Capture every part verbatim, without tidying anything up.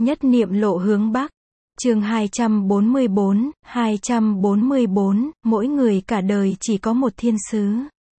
Nhất niệm lộ hướng Bắc. Chương hai trăm bốn mươi bốn, hai trăm bốn mươi bốn, mỗi người cả đời chỉ có một thiên sứ.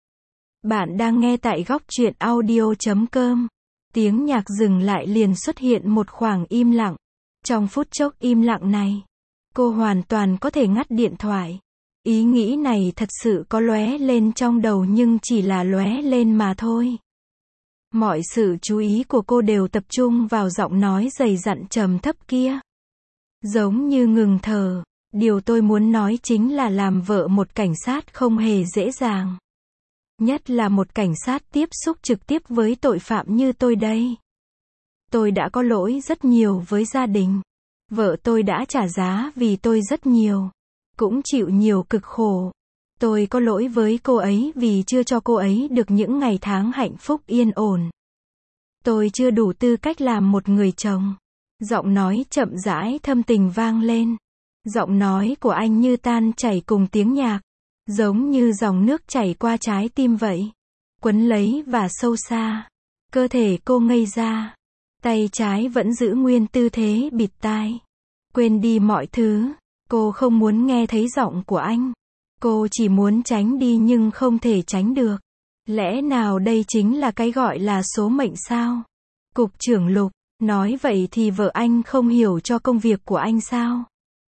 Bạn đang nghe tại góc truyện audio chấm com. Tiếng nhạc dừng lại liền xuất hiện một khoảng im lặng. Trong phút chốc im lặng này, cô hoàn toàn có thể ngắt điện thoại. Ý nghĩ này thật sự có lóe lên trong đầu nhưng chỉ là lóe lên mà thôi. Mọi sự chú ý của cô đều tập trung vào giọng nói dày dặn trầm thấp kia. Giống như ngừng thở, điều tôi muốn nói chính là làm vợ một cảnh sát không hề dễ dàng. Nhất là một cảnh sát tiếp xúc trực tiếp với tội phạm như tôi đây. Tôi đã có lỗi rất nhiều với gia đình. Vợ tôi đã trả giá vì tôi rất nhiều. Cũng chịu nhiều cực khổ. Tôi có lỗi với cô ấy vì chưa cho cô ấy được những ngày tháng hạnh phúc yên ổn. Tôi chưa đủ tư cách làm một người chồng. Giọng nói chậm rãi thâm tình vang lên. Giọng nói của anh như tan chảy cùng tiếng nhạc. Giống như dòng nước chảy qua trái tim vậy. Quấn lấy và sâu xa. Cơ thể cô ngây ra. Tay trái vẫn giữ nguyên tư thế bịt tai. Quên đi mọi thứ. Cô không muốn nghe thấy giọng của anh. Cô chỉ muốn tránh đi nhưng không thể tránh được. Lẽ nào đây chính là cái gọi là số mệnh sao? Cục trưởng Lục, nói vậy thì vợ anh không hiểu cho công việc của anh sao?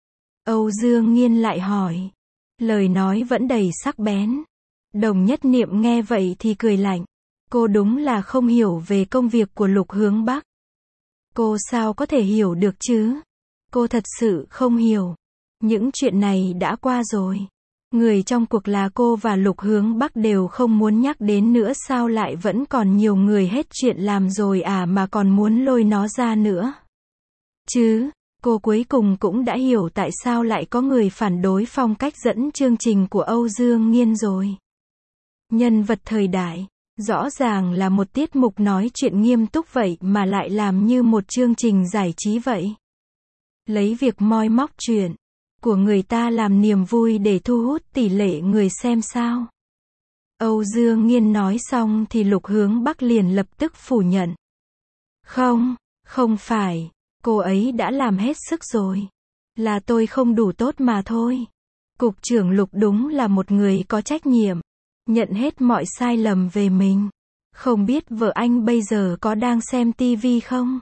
Âu Dương Nghiên lại hỏi. Lời nói vẫn đầy sắc bén. Đồng Nhất Niệm nghe vậy thì cười lạnh. Cô đúng là không hiểu về công việc của Lục Hướng Bắc. Cô sao có thể hiểu được chứ? Cô thật sự không hiểu. Những chuyện này đã qua rồi. Người trong cuộc là cô và Lục Hướng Bắc đều không muốn nhắc đến nữa, sao lại vẫn còn nhiều người hết chuyện làm rồi à mà còn muốn lôi nó ra nữa. Chứ, cô cuối cùng cũng đã hiểu tại sao lại có người phản đối phong cách dẫn chương trình của Âu Dương Nghiên rồi. Nhân vật thời đại, rõ ràng là một tiết mục nói chuyện nghiêm túc vậy mà lại làm như một chương trình giải trí vậy. Lấy việc moi móc chuyện của người ta làm niềm vui để thu hút tỷ lệ người xem sao? Âu Dương Nghiên nói xong thì Lục Hướng Bắc liền lập tức phủ nhận. Không, không phải, cô ấy đã làm hết sức rồi. Là tôi không đủ tốt mà thôi. Cục trưởng Lục đúng là một người có trách nhiệm. Nhận hết mọi sai lầm về mình. Không biết vợ anh bây giờ có đang xem tivi không?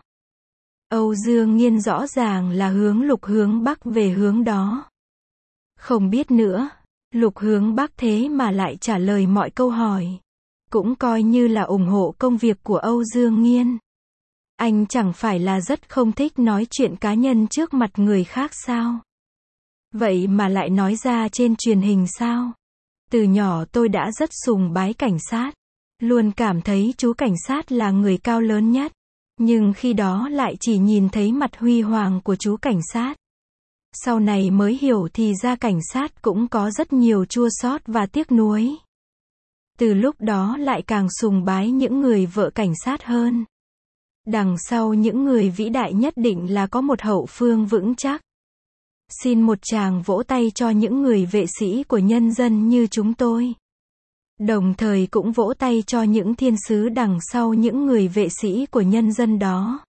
Âu Dương Nghiên rõ ràng là hướng Lục Hướng Bắc về hướng đó. Không biết nữa. Lục Hướng Bắc thế mà lại trả lời mọi câu hỏi. Cũng coi như là ủng hộ công việc của Âu Dương Nghiên. Anh chẳng phải là rất không thích nói chuyện cá nhân trước mặt người khác sao? Vậy mà lại nói ra trên truyền hình sao? Từ nhỏ tôi đã rất sùng bái cảnh sát. Luôn cảm thấy chú cảnh sát là người cao lớn nhất. Nhưng khi đó lại chỉ nhìn thấy mặt huy hoàng của chú cảnh sát. Sau này mới hiểu thì ra cảnh sát cũng có rất nhiều chua xót và tiếc nuối. Từ lúc đó lại càng sùng bái những người vợ cảnh sát hơn. Đằng sau những người vĩ đại nhất định là có một hậu phương vững chắc. Xin một tràng vỗ tay cho những người vệ sĩ của nhân dân như chúng tôi. Đồng thời cũng vỗ tay cho những thiên sứ đằng sau những người vệ sĩ của nhân dân đó.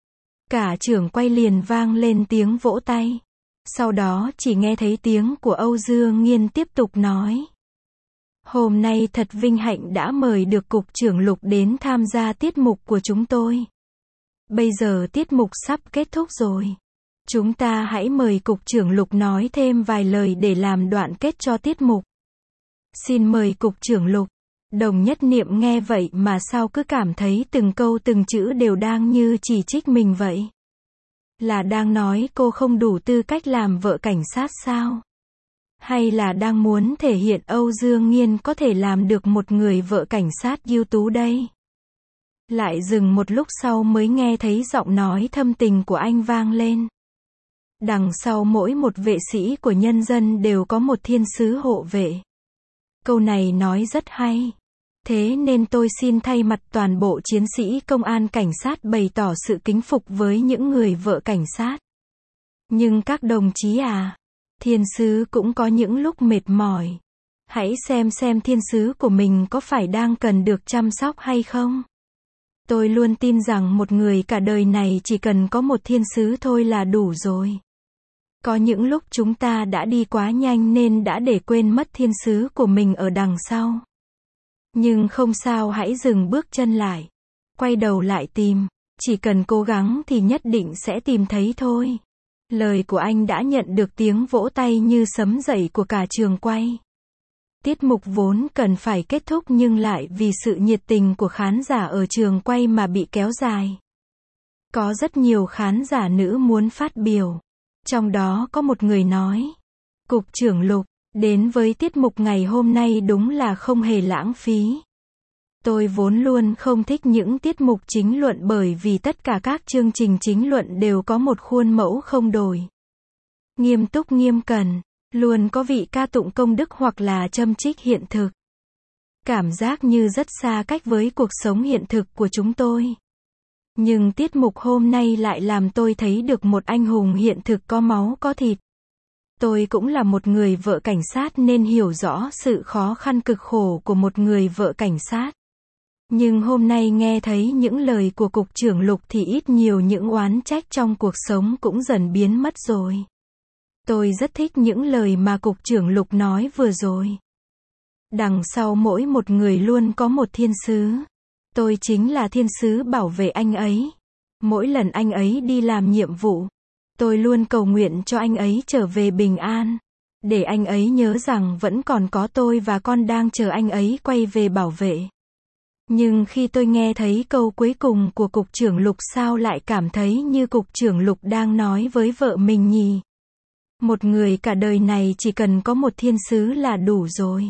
Cả trường quay liền vang lên tiếng vỗ tay. Sau đó chỉ nghe thấy tiếng của Âu Dương Nghiên tiếp tục nói. Hôm nay thật vinh hạnh đã mời được Cục trưởng Lục đến tham gia tiết mục của chúng tôi. Bây giờ tiết mục sắp kết thúc rồi. Chúng ta hãy mời Cục trưởng Lục nói thêm vài lời để làm đoạn kết cho tiết mục. Xin mời Cục trưởng Lục. Đồng Nhất Niệm nghe vậy mà sao cứ cảm thấy từng câu từng chữ đều đang như chỉ trích mình vậy. Là đang nói cô không đủ tư cách làm vợ cảnh sát sao? Hay là đang muốn thể hiện Âu Dương Nghiên có thể làm được một người vợ cảnh sát ưu tú đây? Lại dừng một lúc sau mới nghe thấy giọng nói thâm tình của anh vang lên. Đằng sau mỗi một vệ sĩ của nhân dân đều có một thiên sứ hộ vệ. Câu này nói rất hay. Thế nên tôi xin thay mặt toàn bộ chiến sĩ công an cảnh sát bày tỏ sự kính phục với những người vợ cảnh sát. Nhưng các đồng chí à, thiên sứ cũng có những lúc mệt mỏi. Hãy xem xem thiên sứ của mình có phải đang cần được chăm sóc hay không. Tôi luôn tin rằng một người cả đời này chỉ cần có một thiên sứ thôi là đủ rồi. Có những lúc chúng ta đã đi quá nhanh nên đã để quên mất thiên sứ của mình ở đằng sau. Nhưng không sao, hãy dừng bước chân lại. Quay đầu lại tìm. Chỉ cần cố gắng thì nhất định sẽ tìm thấy thôi. Lời của anh đã nhận được tiếng vỗ tay như sấm dậy của cả trường quay. Tiết mục vốn cần phải kết thúc nhưng lại vì sự nhiệt tình của khán giả ở trường quay mà bị kéo dài. Có rất nhiều khán giả nữ muốn phát biểu. Trong đó có một người nói: Cục trưởng Lục, đến với tiết mục ngày hôm nay đúng là không hề lãng phí. Tôi vốn luôn không thích những tiết mục chính luận bởi vì tất cả các chương trình chính luận đều có một khuôn mẫu không đổi. Nghiêm túc nghiêm cẩn, luôn có vị ca tụng công đức hoặc là châm chích hiện thực. Cảm giác như rất xa cách với cuộc sống hiện thực của chúng tôi. Nhưng tiết mục hôm nay lại làm tôi thấy được một anh hùng hiện thực có máu có thịt. Tôi cũng là một người vợ cảnh sát nên hiểu rõ sự khó khăn cực khổ của một người vợ cảnh sát. Nhưng hôm nay nghe thấy những lời của Cục trưởng Lục thì ít nhiều những oán trách trong cuộc sống cũng dần biến mất rồi. Tôi rất thích những lời mà Cục trưởng Lục nói vừa rồi. Đằng sau mỗi một người luôn có một thiên sứ. Tôi chính là thiên sứ bảo vệ anh ấy. Mỗi lần anh ấy đi làm nhiệm vụ, tôi luôn cầu nguyện cho anh ấy trở về bình an. Để anh ấy nhớ rằng vẫn còn có tôi và con đang chờ anh ấy quay về bảo vệ. Nhưng khi tôi nghe thấy câu cuối cùng của Cục trưởng Lục sao lại cảm thấy như Cục trưởng Lục đang nói với vợ mình nhỉ? Một người cả đời này chỉ cần có một thiên sứ là đủ rồi.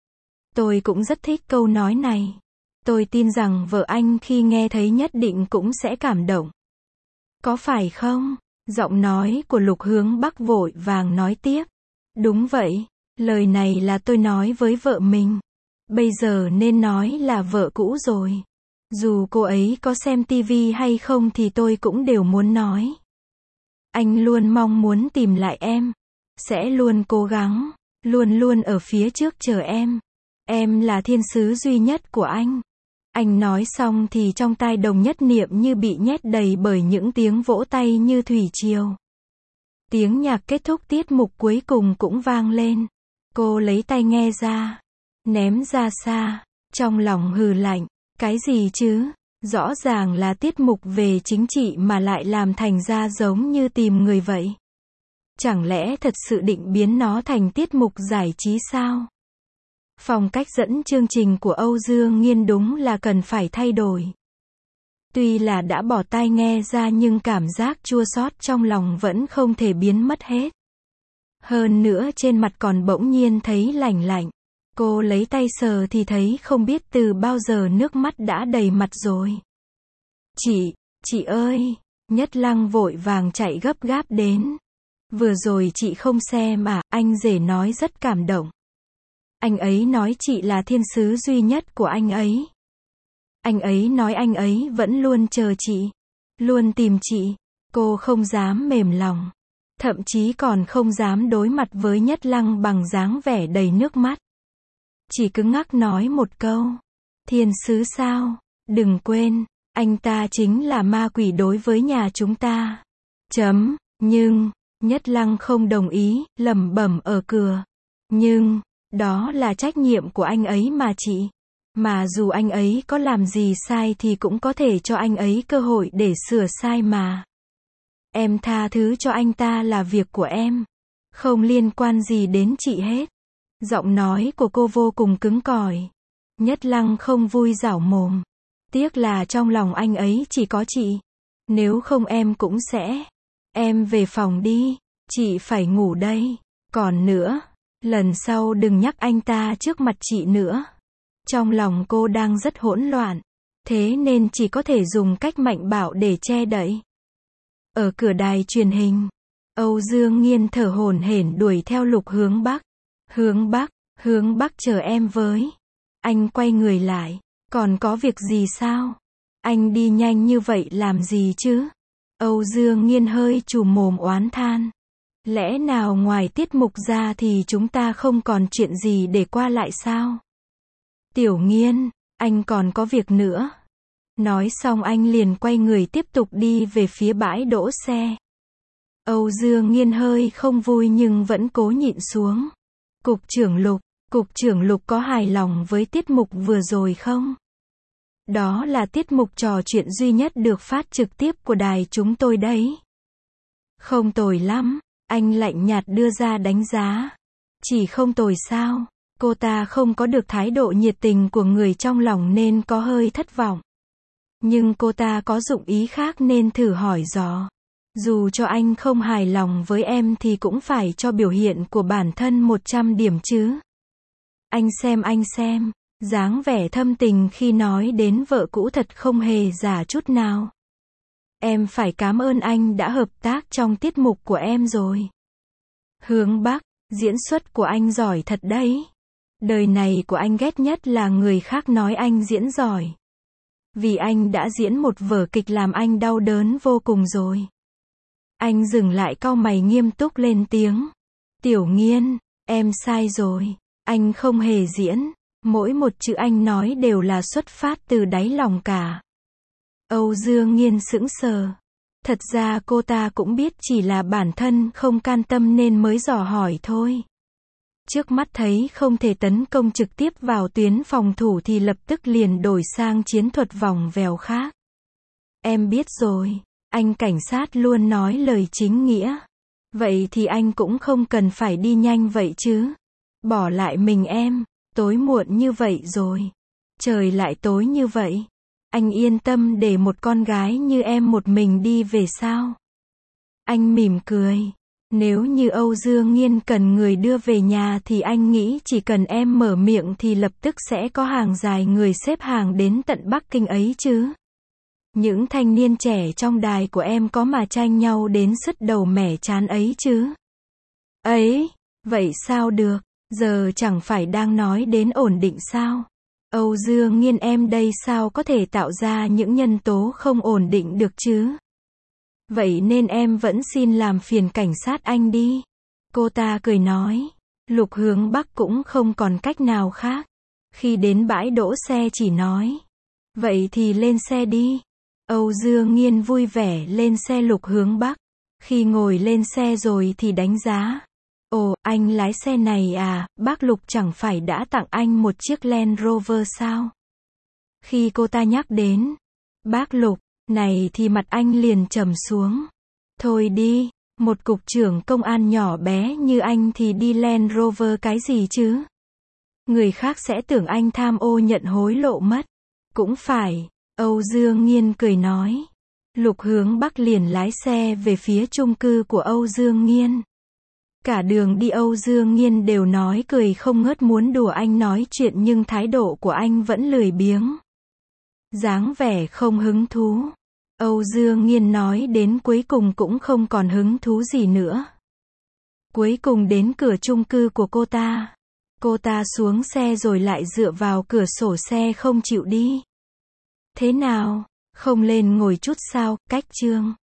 Tôi cũng rất thích câu nói này. Tôi tin rằng vợ anh khi nghe thấy nhất định cũng sẽ cảm động. Có phải không? Giọng nói của Lục Hướng Bắc vội vàng nói tiếp. Đúng vậy, lời này là tôi nói với vợ mình. Bây giờ nên nói là vợ cũ rồi. Dù cô ấy có xem tivi hay không thì tôi cũng đều muốn nói. Anh luôn mong muốn tìm lại em. Sẽ luôn cố gắng. Luôn luôn ở phía trước chờ em. Em là thiên sứ duy nhất của anh. Anh nói xong thì trong tai Đồng Nhất Niệm như bị nhét đầy bởi những tiếng vỗ tay như thủy triều. Tiếng nhạc kết thúc tiết mục cuối cùng cũng vang lên. Cô lấy tai nghe ra. Ném ra xa. Trong lòng hừ lạnh. Cái gì chứ? Rõ ràng là tiết mục về chính trị mà lại làm thành ra giống như tìm người vậy. Chẳng lẽ thật sự định biến nó thành tiết mục giải trí sao? Phong cách dẫn chương trình của Âu Dương Nghiên đúng là cần phải thay đổi. Tuy là đã bỏ tai nghe ra nhưng cảm giác chua xót trong lòng vẫn không thể biến mất hết. Hơn nữa trên mặt còn bỗng nhiên thấy lạnh lạnh. Cô lấy tay sờ thì thấy không biết từ bao giờ nước mắt đã đầy mặt rồi. Chị, chị ơi, Nhất Lăng vội vàng chạy gấp gáp đến. Vừa rồi chị không xem à, anh rể nói rất cảm động. Anh ấy nói chị là thiên sứ duy nhất của anh ấy. Anh ấy nói anh ấy vẫn luôn chờ chị. Luôn tìm chị. Cô không dám mềm lòng. Thậm chí còn không dám đối mặt với Nhất Lăng bằng dáng vẻ đầy nước mắt. Chỉ cứng ngắc nói một câu. Thiên sứ sao? Đừng quên, anh ta chính là ma quỷ đối với nhà chúng ta. Chấm, nhưng, Nhất Lăng không đồng ý, lẩm bẩm ở cửa. Nhưng, đó là trách nhiệm của anh ấy mà chị. Mà dù anh ấy có làm gì sai thì cũng có thể cho anh ấy cơ hội để sửa sai mà. Em tha thứ cho anh ta là việc của em. Không liên quan gì đến chị hết. Giọng nói của cô vô cùng cứng cỏi. Nhất Lăng không vui giảo mồm. Tiếc là trong lòng anh ấy chỉ có chị. Nếu không em cũng sẽ. Em về phòng đi. Chị phải ngủ đây. Còn nữa, lần sau đừng nhắc anh ta trước mặt chị nữa. Trong lòng cô đang rất hỗn loạn. Thế nên chỉ có thể dùng cách mạnh bạo để che đậy. Ở cửa đài truyền hình, Âu Dương Nghiên thở hổn hển đuổi theo Lục Hướng Bắc. Hướng Bắc, Hướng Bắc chờ em với. Anh quay người lại. Còn có việc gì sao? Anh đi nhanh như vậy làm gì chứ? Âu Dương Nghiên hơi trùm mồm oán than. Lẽ nào ngoài tiết mục ra thì chúng ta không còn chuyện gì để qua lại sao? Tiểu Nghiên, anh còn có việc nữa. Nói xong anh liền quay người tiếp tục đi về phía bãi đỗ xe. Âu Dương Nghiên hơi không vui nhưng vẫn cố nhịn xuống. Cục trưởng Lục, Cục trưởng Lục có hài lòng với tiết mục vừa rồi không? Đó là tiết mục trò chuyện duy nhất được phát trực tiếp của đài chúng tôi đấy. Không tồi lắm, anh lạnh nhạt đưa ra đánh giá. Chỉ không tồi sao? Cô ta không có được thái độ nhiệt tình của người trong lòng nên có hơi thất vọng. Nhưng cô ta có dụng ý khác nên thử hỏi dò. Dù cho anh không hài lòng với em thì cũng phải cho biểu hiện của bản thân một trăm điểm chứ. Anh xem anh xem, dáng vẻ thâm tình khi nói đến vợ cũ thật không hề giả chút nào. Em phải cảm ơn anh đã hợp tác trong tiết mục của em rồi. Hướng Bắc, diễn xuất của anh giỏi thật đấy. Đời này của anh ghét nhất là người khác nói anh diễn giỏi. Vì anh đã diễn một vở kịch làm anh đau đớn vô cùng rồi. Anh dừng lại cau mày nghiêm túc lên tiếng. Tiểu Nghiên, em sai rồi. Anh không hề diễn. Mỗi một chữ anh nói đều là xuất phát từ đáy lòng cả. Âu Dương Nghiên sững sờ. Thật ra cô ta cũng biết chỉ là bản thân không can tâm nên mới dò hỏi thôi. Trước mắt thấy không thể tấn công trực tiếp vào tuyến phòng thủ thì lập tức liền đổi sang chiến thuật vòng vèo khác. Em biết rồi, anh cảnh sát luôn nói lời chính nghĩa. Vậy thì anh cũng không cần phải đi nhanh vậy chứ. Bỏ lại mình em, tối muộn như vậy rồi. Trời lại tối như vậy. Anh yên tâm để một con gái như em một mình đi về sao? Anh mỉm cười. Nếu như Âu Dương Nghiên cần người đưa về nhà thì anh nghĩ chỉ cần em mở miệng thì lập tức sẽ có hàng dài người xếp hàng đến tận Bắc Kinh ấy chứ. Những thanh niên trẻ trong đài của em có mà tranh nhau đến sứt đầu mẻ chán ấy chứ. Ấy, vậy sao được, giờ chẳng phải đang nói đến ổn định sao? Âu Dương Nghiên em đây sao có thể tạo ra những nhân tố không ổn định được chứ? Vậy nên em vẫn xin làm phiền cảnh sát anh đi. Cô ta cười nói. Lục Hướng Bắc cũng không còn cách nào khác. Khi đến bãi đỗ xe chỉ nói. Vậy thì lên xe đi. Âu Dương Nghiên vui vẻ lên xe Lục Hướng Bắc. Khi ngồi lên xe rồi thì đánh giá. Ồ, anh lái xe này à, bác Lục chẳng phải đã tặng anh một chiếc Land Rover sao? Khi cô ta nhắc đến bác Lục này thì mặt anh liền trầm xuống. Thôi đi, một cục trưởng công an nhỏ bé như anh thì đi Land Rover cái gì chứ? Người khác sẽ tưởng anh tham ô nhận hối lộ mất. Cũng phải, Âu Dương Nghiên cười nói. Lục Hướng Bắc liền lái xe về phía chung cư của Âu Dương Nghiên. Cả đường đi Âu Dương Nghiên đều nói cười không ngớt muốn đùa anh nói chuyện nhưng thái độ của anh vẫn lười biếng. Dáng vẻ không hứng thú. Âu Dương Nghiên nói đến cuối cùng cũng không còn hứng thú gì nữa. Cuối cùng đến cửa chung cư của cô ta. Cô ta xuống xe rồi lại dựa vào cửa sổ xe không chịu đi. Thế nào, không lên ngồi chút sao, Cách Trương?